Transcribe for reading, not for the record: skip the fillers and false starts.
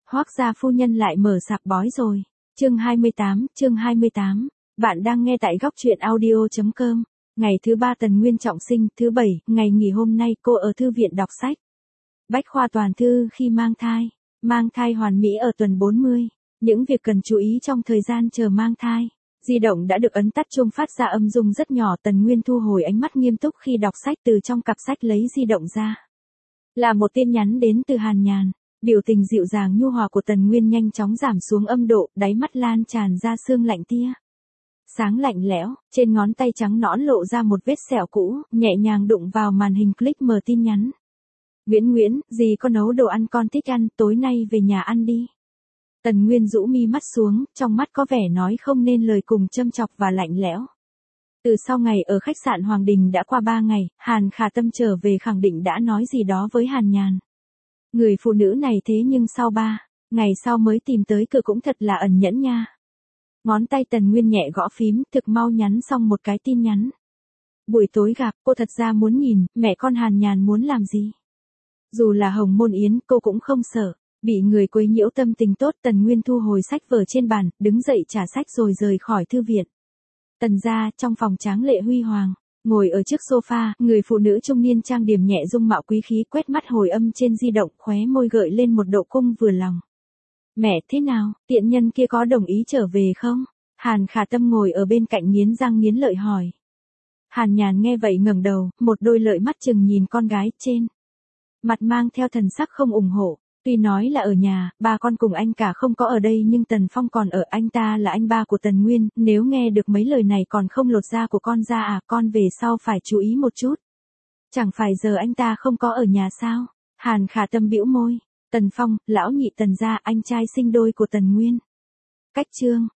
Hoác gia phu nhân lại mở sạp bói rồi. Chương 28. Bạn đang nghe tại góc truyện audio.com. Ngày thứ 3 Tần Nguyên trọng sinh, thứ 7, ngày nghỉ hôm nay cô ở thư viện đọc sách. Bách khoa toàn thư khi mang thai. Mang thai hoàn mỹ ở tuần 40. Những việc cần chú ý trong thời gian chờ mang thai. Di động đã được ấn tắt chuông phát ra âm rung rất nhỏ. Tần Nguyên thu hồi ánh mắt nghiêm túc khi đọc sách, từ trong cặp sách lấy di động ra. Là một tin nhắn đến từ Hàn Nhàn. Biểu tình dịu dàng nhu hòa của Tần Nguyên nhanh chóng giảm xuống âm độ, đáy mắt lan tràn ra sương lạnh tia sáng lạnh lẽo, trên ngón tay trắng nõn lộ ra một vết sẹo cũ, nhẹ nhàng đụng vào màn hình click mở tin nhắn. Nguyễn, dì có nấu đồ ăn con thích ăn, tối nay về nhà ăn đi. Tần Nguyên rũ mi mắt xuống, trong mắt có vẻ nói không nên lời cùng châm chọc và lạnh lẽo. Từ sau ngày ở khách sạn Hoàng Đình đã qua 3 ngày, Hàn Khả Tâm trở về khẳng định đã nói gì đó với Hàn Nhàn. Người phụ nữ này thế nhưng sau 3 ngày sau mới tìm tới cửa cũng thật là ẩn nhẫn nha. Ngón tay Tần Nguyên nhẹ gõ phím, thực mau nhắn xong một cái tin nhắn. Buổi tối gặp, cô thật ra muốn nhìn, mẹ con Hàn Nhàn muốn làm gì. Dù là Hồng Môn Yến, cô cũng không sợ. Bị người quấy nhiễu tâm tình tốt, Tần Nguyên thu hồi sách vở trên bàn, đứng dậy trả sách rồi rời khỏi thư viện. Tần gia, trong phòng tráng lệ huy hoàng. Ngồi ở trước sofa, người phụ nữ trung niên trang điểm nhẹ dung mạo quý khí, quét mắt hồi âm trên di động, khóe môi gợi lên một độ cung vừa lòng. Mẹ thế nào, tiện nhân kia có đồng ý trở về không? Hàn Khả Tâm ngồi ở bên cạnh nghiến răng nghiến lợi hỏi. Hàn Nhàn nghe vậy ngẩng đầu, một đôi lợi mắt chừng nhìn con gái trên. Mặt mang theo thần sắc không ủng hộ. Tuy nói là ở nhà, ba con cùng anh cả không có ở đây nhưng Tần Phong còn ở, anh ta là anh ba của Tần Nguyên, nếu nghe được mấy lời này còn không lột da của con ra à, con về sau phải chú ý một chút. Chẳng phải giờ anh ta không có ở nhà sao? Hàn Khả Tâm bĩu môi. Tần Phong, lão nhị Tần gia, anh trai sinh đôi của Tần Nguyên. Cách chương.